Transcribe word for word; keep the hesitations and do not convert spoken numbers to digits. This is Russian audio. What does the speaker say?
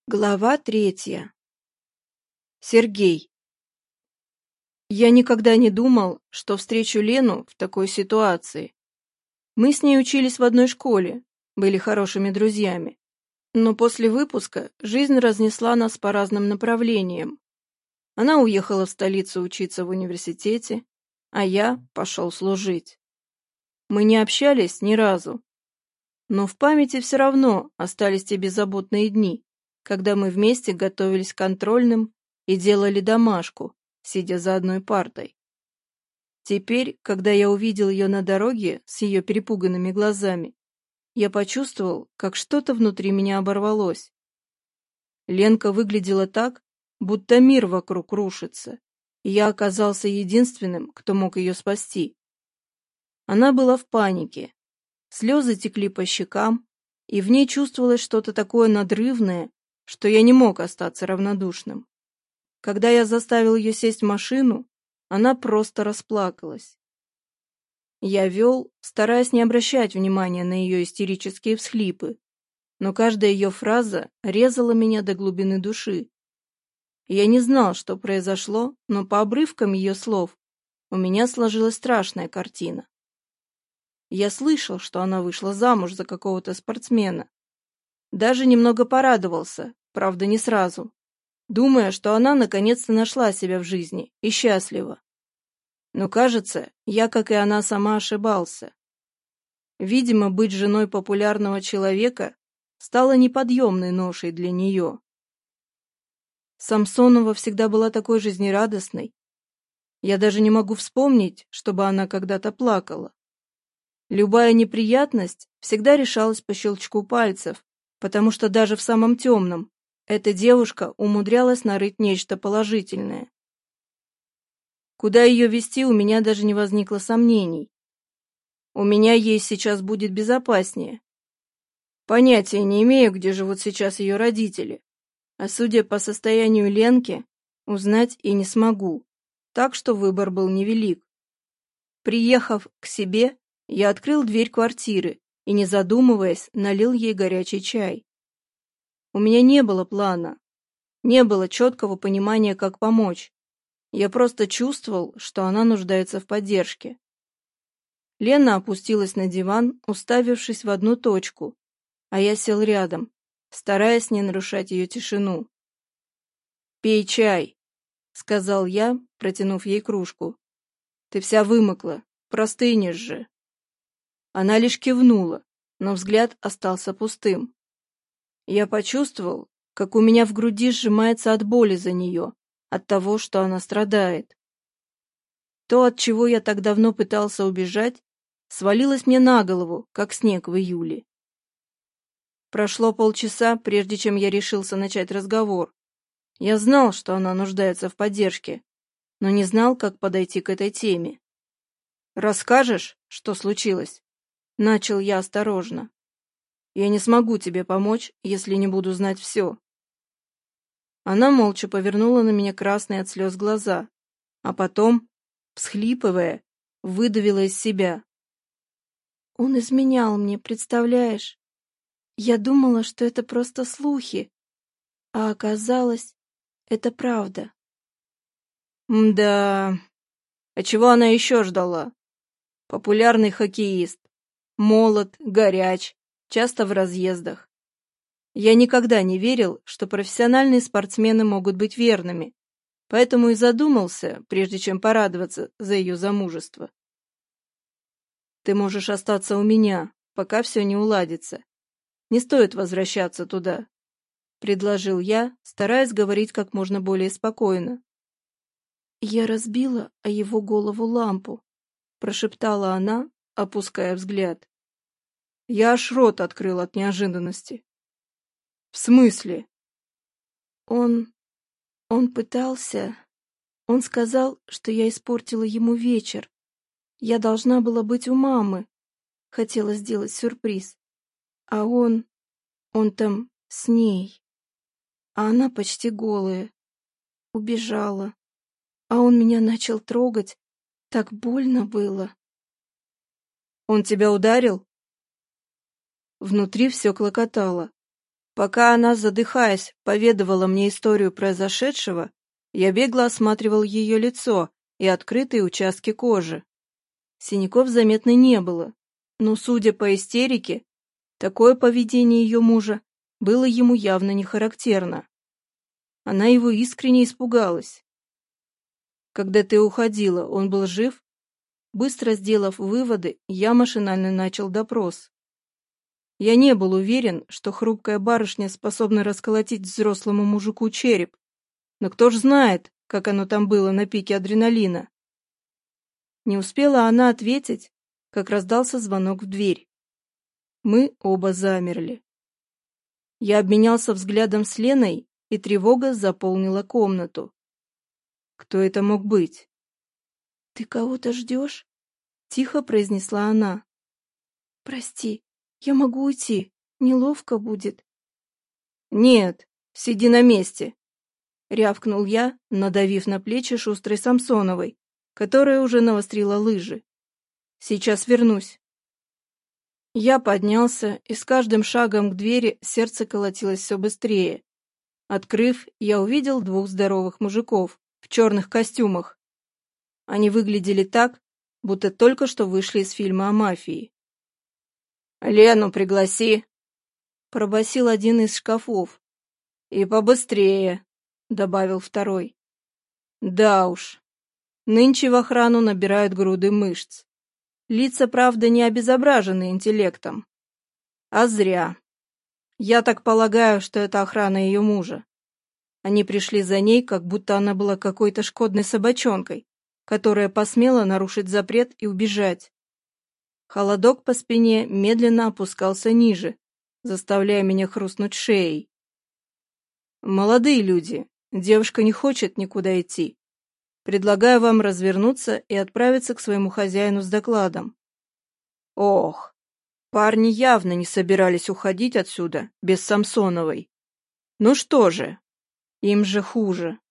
Глава третья. Сергей. Я никогда не думал, что встречу Лену в такой ситуации. Мы с ней учились в одной школе, были хорошими друзьями. Но после выпуска жизнь разнесла нас по разным направлениям. Она уехала в столицу учиться в университете, а я пошел служить. Мы не общались ни разу. Но в памяти все равно остались те беззаботные дни, когда мы вместе готовились к контрольным и делали домашку, сидя за одной партой. Теперь, когда я увидел ее на дороге с ее перепуганными глазами, я почувствовал, как что-то внутри меня оборвалось. Ленка выглядела так, будто мир вокруг рушится, и я оказался единственным, кто мог ее спасти. Она была в панике, слезы текли по щекам, и в ней чувствовалось что-то такое надрывное, что я не мог остаться равнодушным. Когда я заставил ее сесть в машину, она просто расплакалась. Я вел, стараясь не обращать внимания на ее истерические всхлипы, но каждая ее фраза резала меня до глубины души. Я не знал, что произошло, но по обрывкам ее слов у меня сложилась страшная картина. Я слышал, что она вышла замуж за какого-то спортсмена. Даже немного порадовался, правда, не сразу, думая, что она наконец-то нашла себя в жизни и счастлива. Но, кажется, я, как и она сама, ошибался. Видимо, быть женой популярного человека стало неподъемной ношей для нее. Самсонова всегда была такой жизнерадостной. Я даже не могу вспомнить, чтобы она когда-то плакала. Любая неприятность всегда решалась по щелчку пальцев, потому что даже в самом темном эта девушка умудрялась нарыть нечто положительное. Куда ее вести, у меня даже не возникло сомнений. У меня ей сейчас будет безопаснее. Понятия не имею, где живут сейчас ее родители, а судя по состоянию Ленки, узнать и не смогу, так что выбор был невелик. Приехав к себе, я открыл дверь квартиры и, не задумываясь, налил ей горячий чай. У меня не было плана, не было четкого понимания, как помочь. Я просто чувствовал, что она нуждается в поддержке. Лена опустилась на диван, уставившись в одну точку, а я сел рядом, стараясь не нарушать ее тишину. «Пей чай», — сказал я, протянув ей кружку. «Ты вся вымокла, простынешь же». Она лишь кивнула, но взгляд остался пустым. Я почувствовал, как у меня в груди сжимается от боли за нее, от того, что она страдает. То, от чего я так давно пытался убежать, свалилось мне на голову, как снег в июле. Прошло полчаса, прежде чем я решился начать разговор. Я знал, что она нуждается в поддержке, но не знал, как подойти к этой теме. «Расскажешь, что случилось?» — начал я осторожно. «Я не смогу тебе помочь, если не буду знать все». Она молча повернула на меня красные от слез глаза, а потом, всхлипывая, выдавила из себя. «Он изменял мне, представляешь? Я думала, что это просто слухи, а оказалось, это правда». «Мда, а чего она еще ждала? Популярный хоккеист, молод, горяч, часто в разъездах. Я никогда не верил, что профессиональные спортсмены могут быть верными, поэтому и задумался, прежде чем порадоваться за ее замужество. Ты можешь остаться у меня, пока все не уладится. Не стоит возвращаться туда», — предложил я, стараясь говорить как можно более спокойно. «Я разбила о его голову лампу», — прошептала она, опуская взгляд. Я аж рот открыл от неожиданности. «В смысле?» Он... он пытался... Он сказал, что я испортила ему вечер. Я должна была быть у мамы. Хотела сделать сюрприз. А он... он там с ней. А она почти голая. Убежала. А он меня начал трогать. Так больно было. «Он тебя ударил?» Внутри все клокотало. Пока она, задыхаясь, поведывала мне историю произошедшего, я бегло осматривал ее лицо и открытые участки кожи. Синяков заметно не было, но, судя по истерике, такое поведение ее мужа было ему явно не характерно. Она его искренне испугалась. Когда ты уходила, он был жив? Быстро сделав выводы, я машинально начал допрос. Я не был уверен, что хрупкая барышня способна расколотить взрослому мужику череп, но кто ж знает, как оно там было на пике адреналина. Не успела она ответить, как раздался звонок в дверь. Мы оба замерли. Я обменялся взглядом с Леной, и тревога заполнила комнату. Кто это мог быть? «Ты кого-то ждешь?» — тихо произнесла она. «Прости, я могу уйти, неловко будет». «Нет, сиди на месте», — рявкнул я, надавив на плечи шустрой Самсоновой, которая уже навострила лыжи. «Сейчас вернусь». Я поднялся, и с каждым шагом к двери сердце колотилось все быстрее. Открыв, я увидел двух здоровых мужиков в черных костюмах. Они выглядели так, будто только что вышли из фильма о мафии. «Лену пригласи», — пробасил один из шкафов. «И побыстрее», — добавил второй. Да уж, нынче в охрану набирают груды мышц. Лица, правда, не обезображены интеллектом. А зря. Я так полагаю, что это охрана ее мужа. Они пришли за ней, как будто она была какой-то шкодной собачонкой, которая посмела нарушить запрет и убежать. Холодок по спине медленно опускался ниже, заставляя меня хрустнуть шеей. «Молодые люди, девушка не хочет никуда идти. Предлагаю вам развернуться и отправиться к своему хозяину с докладом». Ох, парни явно не собирались уходить отсюда без Самсоновой. Ну что же, им же хуже.